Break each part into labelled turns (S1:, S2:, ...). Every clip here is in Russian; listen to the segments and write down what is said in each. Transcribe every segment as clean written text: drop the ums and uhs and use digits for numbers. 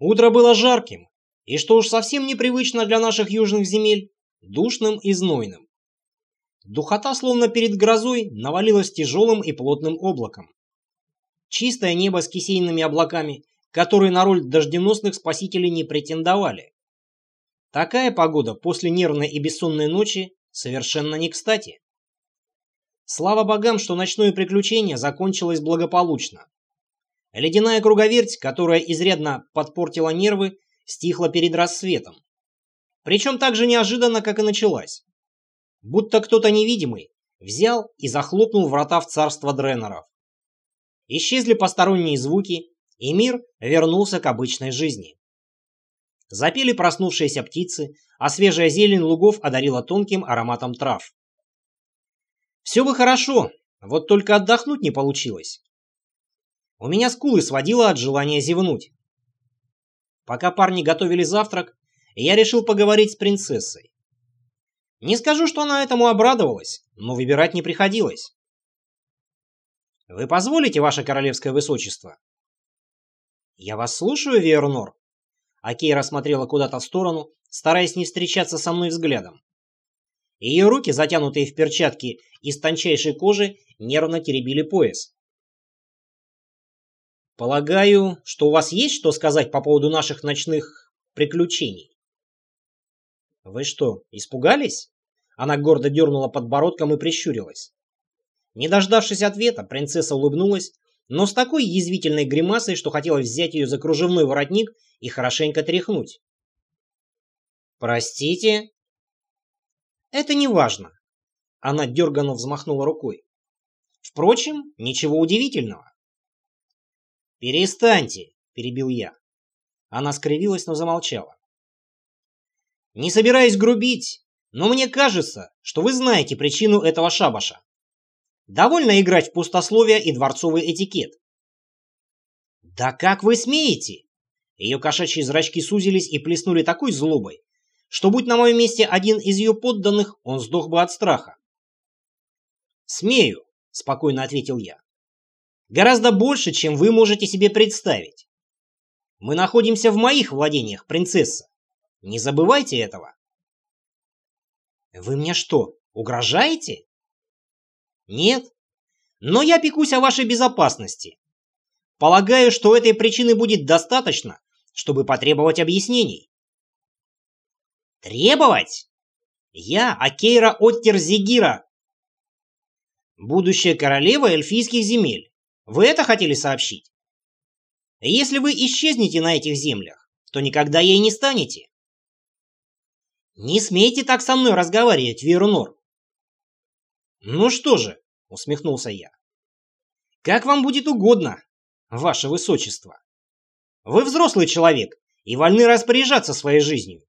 S1: Утро было жарким, и, что уж совсем непривычно для наших южных земель, душным и знойным. Духота, словно перед грозой, навалилась тяжелым и плотным облаком. Чистое небо с кисейными облаками, которые на роль дожденосных спасителей не претендовали. Такая погода после нервной и бессонной ночи совершенно не кстати. Слава богам, что ночное приключение закончилось благополучно. Ледяная круговерть, которая изрядно подпортила нервы, стихла перед рассветом. Причем так же неожиданно, как и началась. Будто кто-то невидимый взял и захлопнул врата в царство Дреноров. Исчезли посторонние звуки, и мир вернулся к обычной жизни. Запели проснувшиеся птицы, а свежая зелень лугов одарила тонким ароматом трав. Все бы хорошо, вот только отдохнуть не получилось. У меня скулы сводило от желания зевнуть. Пока парни готовили завтрак, я решил поговорить с принцессой. Не скажу, что она этому обрадовалась, но выбирать не приходилось. «Вы позволите, ваше королевское высочество?» «Я вас слушаю, Виернор». Акейра смотрела куда-то в сторону, стараясь не встречаться со мной взглядом. Ее руки, затянутые в перчатки из тончайшей кожи, нервно теребили пояс. «Полагаю, что у вас есть что сказать по поводу наших ночных приключений?» «Вы что, испугались?» Она гордо дернула подбородком и прищурилась. Не дождавшись ответа, принцесса улыбнулась, но с такой язвительной гримасой, что хотелось взять ее за кружевной воротник и хорошенько тряхнуть. «Простите?» «Это не важно». Она дерганно взмахнула рукой. «Впрочем, ничего удивительного». «Перестаньте», — перебил я. Она скривилась, но замолчала. «Не собираюсь грубить, но мне кажется, что вы знаете причину этого шабаша. Довольно играть в пустословие и дворцовый этикет». «Да как вы смеете?» Ее кошачьи зрачки сузились и плеснули такой злобой, что, будь на моем месте один из ее подданных, он сдох бы от страха. «Смею», — спокойно ответил я. «Гораздо больше, чем вы можете себе представить. Мы находимся в моих владениях, принцесса. Не забывайте этого». «Вы мне что, угрожаете?» «Нет, но я пекусь о вашей безопасности. Полагаю, что этой причины будет достаточно, чтобы потребовать объяснений». «Требовать? Я Акейра Оттер Зигира, будущая королева эльфийских земель. Вы это хотели сообщить? Если вы исчезнете на этих землях, то никогда ей не станете». «Не смейте так со мной разговаривать, Виернор». «Ну что же», — усмехнулся я, — «как вам будет угодно, ваше высочество. Вы взрослый человек и вольны распоряжаться своей жизнью».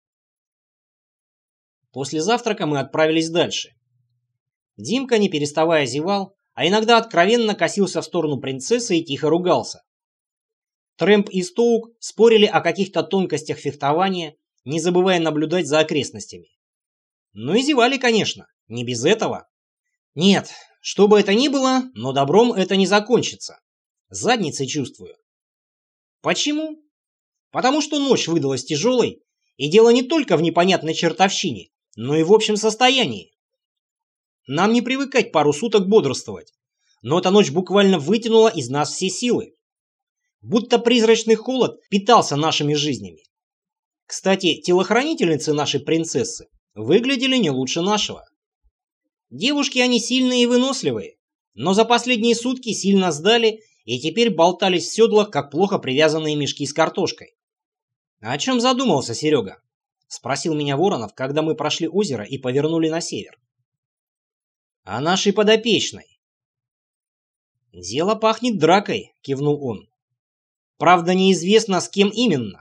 S1: После завтрака мы отправились дальше. Димка, не переставая, зевал, а иногда откровенно косился в сторону принцессы и тихо ругался. Трэмп и Стоук спорили о каких-то тонкостях фехтования, не забывая наблюдать за окрестностями. Ну и зевали, конечно, не без этого. Нет, что бы это ни было, но добром это не закончится. Задницей чувствую. Почему? Потому что ночь выдалась тяжелой, и дело не только в непонятной чертовщине, но и в общем состоянии. Нам не привыкать пару суток бодрствовать, но эта ночь буквально вытянула из нас все силы. Будто призрачный холод питался нашими жизнями. Кстати, телохранительницы нашей принцессы выглядели не лучше нашего. Девушки они сильные и выносливые, но за последние сутки сильно сдали и теперь болтались в седлах, как плохо привязанные мешки с картошкой. «О чем задумался Серега?» — спросил меня Воронов, когда мы прошли озеро и повернули на север. «О нашей подопечной». «Дело пахнет дракой», — кивнул он. «Правда, неизвестно, с кем именно».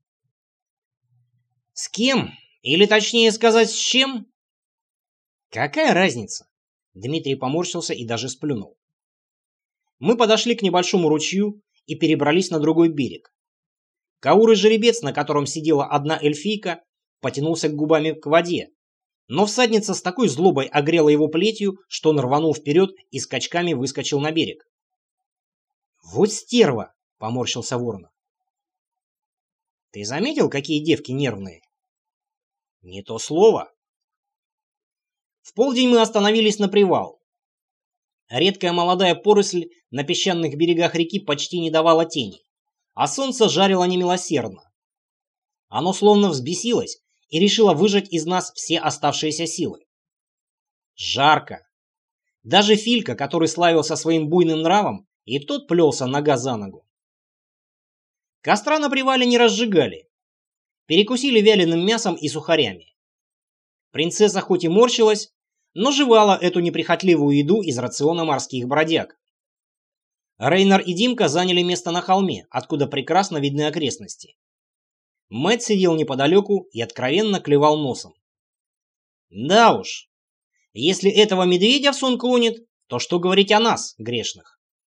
S1: «С кем? Или точнее сказать, с чем?» «Какая разница?» Дмитрий поморщился и даже сплюнул. Мы подошли к небольшому ручью и перебрались на другой берег. Каурый жеребец, на котором сидела одна эльфийка, потянулся губами к воде, но всадница с такой злобой огрела его плетью, что он рванул вперед и скачками выскочил на берег. «Вот стерва!» — поморщился Воронов. Ты заметил, какие девки нервные? Не то слово. В полдень мы остановились на привал. Редкая молодая поросль на песчаных берегах реки почти не давала тени, а солнце жарило немилосердно. Оно словно взбесилось и решило выжать из нас все оставшиеся силы. Жарко. Даже Филька, который славился своим буйным нравом, и тот плелся нога за ногу. Костра на привале не разжигали. Перекусили вяленым мясом и сухарями. Принцесса хоть и морщилась, но жевала эту неприхотливую еду из рациона морских бродяг. Рейнар и Димка заняли место на холме, откуда прекрасно видны окрестности. Мэтт сидел неподалеку и откровенно клевал носом. Да уж, если этого медведя в сон клонит, то что говорить о нас, грешных?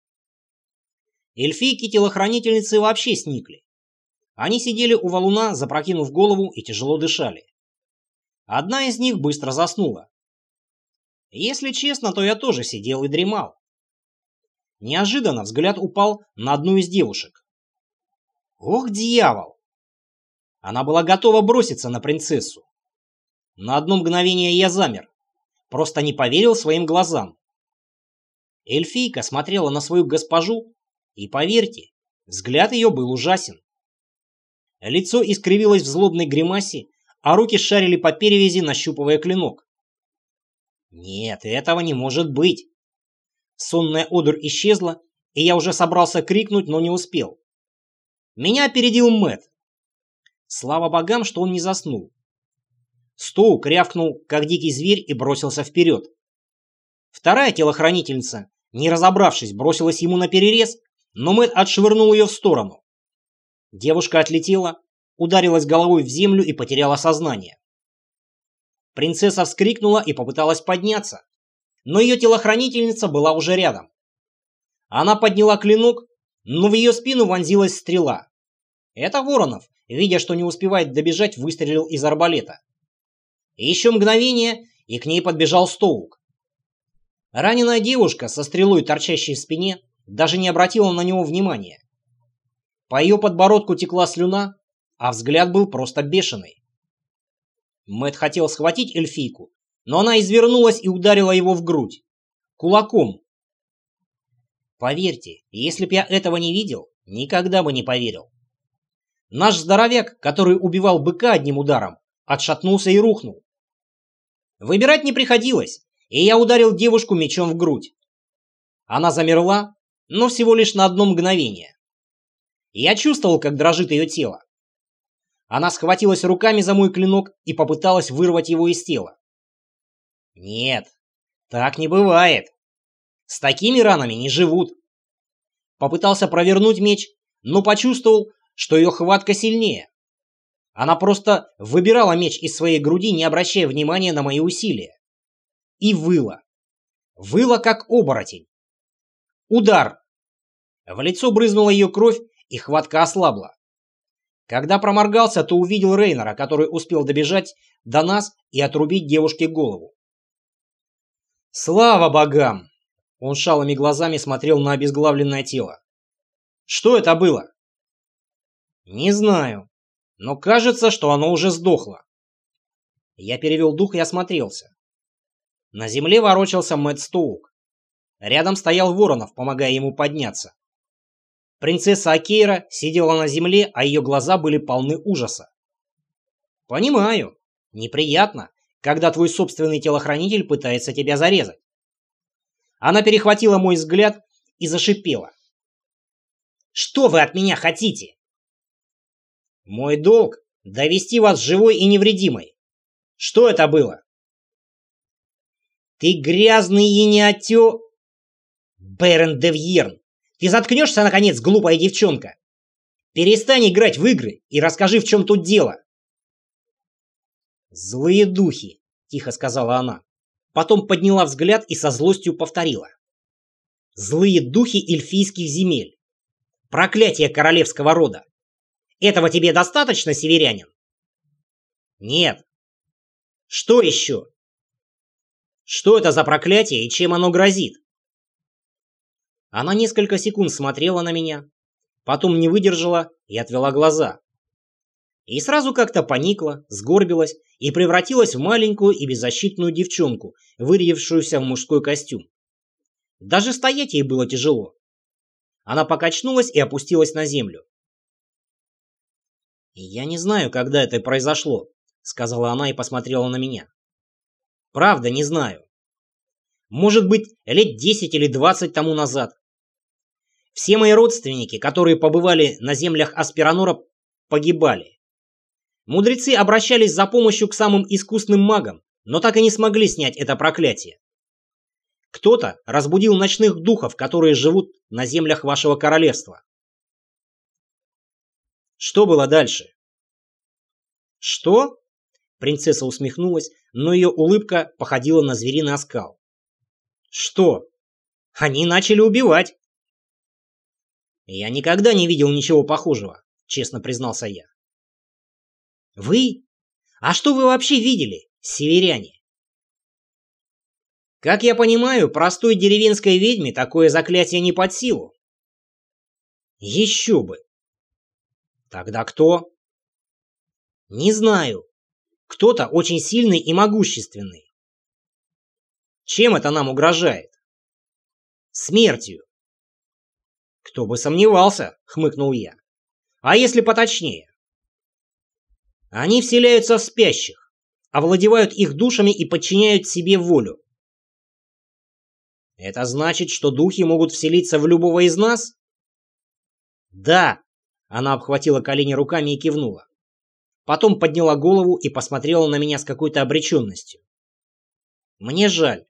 S1: Эльфийки-телохранительницы вообще сникли. Они сидели у валуна, запрокинув голову, и тяжело дышали. Одна из них быстро заснула. Если честно, то я тоже сидел и дремал. Неожиданно взгляд упал на одну из девушек. Ох, дьявол! Она была готова броситься на принцессу. На одно мгновение я замер, просто не поверил своим глазам. Эльфийка смотрела на свою госпожу, и, поверьте, взгляд ее был ужасен. Лицо искривилось в злобной гримасе, а руки шарили по перевязи, нащупывая клинок. Нет, этого не может быть. Сонная одурь исчезла, и я уже собрался крикнуть, но не успел. Меня опередил Мэтт. Слава богам, что он не заснул. Стоук рявкнул, как дикий зверь, и бросился вперед. Вторая телохранительница, не разобравшись, бросилась ему наперерез, но Мэтт отшвырнул ее в сторону. Девушка отлетела, ударилась головой в землю и потеряла сознание. Принцесса вскрикнула и попыталась подняться, но ее телохранительница была уже рядом. Она подняла клинок, но в ее спину вонзилась стрела. Это Воронов, видя, что не успевает добежать, выстрелил из арбалета. Еще мгновение, и к ней подбежал Стоук. Раненая девушка со стрелой, торчащей в спине, даже не обратила на него внимания. По ее подбородку текла слюна, а взгляд был просто бешеный. Мэтт хотел схватить эльфийку, но она извернулась и ударила его в грудь. Кулаком. Поверьте, если б я этого не видел, никогда бы не поверил. Наш здоровяк, который убивал быка одним ударом, отшатнулся и рухнул. Выбирать не приходилось, и я ударил девушку мечом в грудь. Она замерла, но всего лишь на одно мгновение. Я чувствовал, как дрожит ее тело. Она схватилась руками за мой клинок и попыталась вырвать его из тела. Нет, так не бывает. С такими ранами не живут. Попытался провернуть меч, но почувствовал, что ее хватка сильнее. Она просто выбирала меч из своей груди, не обращая внимания на мои усилия. И выла. Выла, как оборотень. Удар. В лицо брызнула ее кровь, и хватка ослабла. Когда проморгался, то увидел Рейнара, который успел добежать до нас и отрубить девушке голову. Слава богам! Он шалыми глазами смотрел на обезглавленное тело. Что это было? Не знаю, но кажется, что оно уже сдохло. Я перевел дух и осмотрелся. На земле ворочался Мэтт Стоук. Рядом стоял Воронов, помогая ему подняться. Принцесса Акейра сидела на земле, а ее глаза были полны ужаса. Понимаю, неприятно, когда твой собственный телохранитель пытается тебя зарезать. Она перехватила мой взгляд и зашипела. Что вы от меня хотите? Мой долг — довести вас живой и невредимой. Что это было? Ты грязный ениотё... Берен де Вьерн, ты заткнешься, наконец, глупая девчонка? Перестань играть в игры и расскажи, в чем тут дело. Злые духи, тихо сказала она. Потом подняла взгляд и со злостью повторила. Злые духи эльфийских земель. Проклятие королевского рода. Этого тебе достаточно, северянин? Нет. Что еще? Что это за проклятие и чем оно грозит? Она несколько секунд смотрела на меня, потом не выдержала и отвела глаза. И сразу как-то поникла, сгорбилась и превратилась в маленькую и беззащитную девчонку, вырядившуюся в мужской костюм. Даже стоять ей было тяжело. Она покачнулась и опустилась на землю. «Я не знаю, когда это произошло», — сказала она и посмотрела на меня. «Правда, не знаю. Может быть, лет 10 или 20 тому назад. Все мои родственники, которые побывали на землях Аспиранора, погибали. Мудрецы обращались за помощью к самым искусным магам, но так и не смогли снять это проклятие. Кто-то разбудил ночных духов, которые живут на землях вашего королевства. Что было дальше?» «Что?» Принцесса усмехнулась, но ее улыбка походила на звериный оскал. «Что? Они начали убивать!» «Я никогда не видел ничего похожего», — честно признался я. «Вы? А что вы вообще видели, северяне?» «Как я понимаю, простой деревенской ведьме такое заклятие не под силу». «Еще бы!» «Тогда кто?» «Не знаю. Кто-то очень сильный и могущественный». «Чем это нам угрожает?» «Смертью». «Кто бы сомневался», — хмыкнул я. «А если поточнее?» «Они вселяются в спящих, овладевают их душами и подчиняют себе волю». «Это значит, что духи могут вселиться в любого из нас?» «Да», — она обхватила колени руками и кивнула. Потом подняла голову и посмотрела на меня с какой-то обреченностью. «Мне жаль».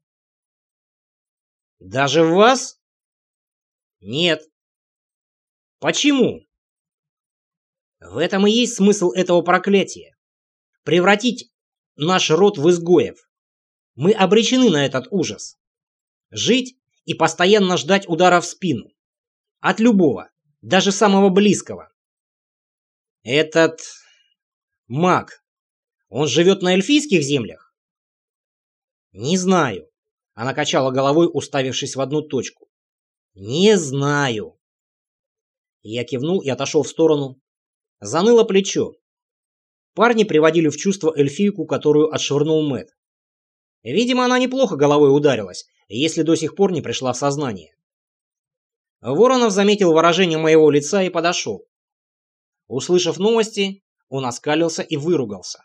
S1: «Даже в вас?» «Нет». «Почему?» «В этом и есть смысл этого проклятия. Превратить наш род в изгоев. Мы обречены на этот ужас. Жить и постоянно ждать удара в спину. От любого, даже самого близкого. Этот маг, он живет на эльфийских землях?» «Не знаю». Она качала головой, уставившись в одну точку. «Не знаю». Я кивнул и отошел в сторону. Заныло плечо. Парни приводили в чувство эльфийку, которую отшвырнул Мэтт. Видимо, она неплохо головой ударилась, если до сих пор не пришла в сознание. Воронов заметил выражение моего лица и подошел. Услышав новости, он оскалился и выругался.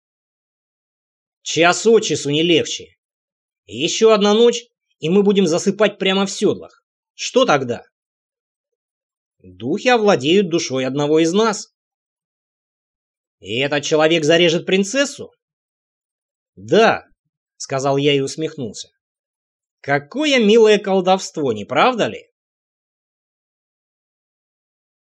S1: «Час от часу не легче. Еще одна ночь, и мы будем засыпать прямо в седлах. Что тогда?» «Духи овладеют душой одного из нас». «И этот человек зарежет принцессу?» «Да», — сказал я и усмехнулся. «Какое милое колдовство, не правда ли?»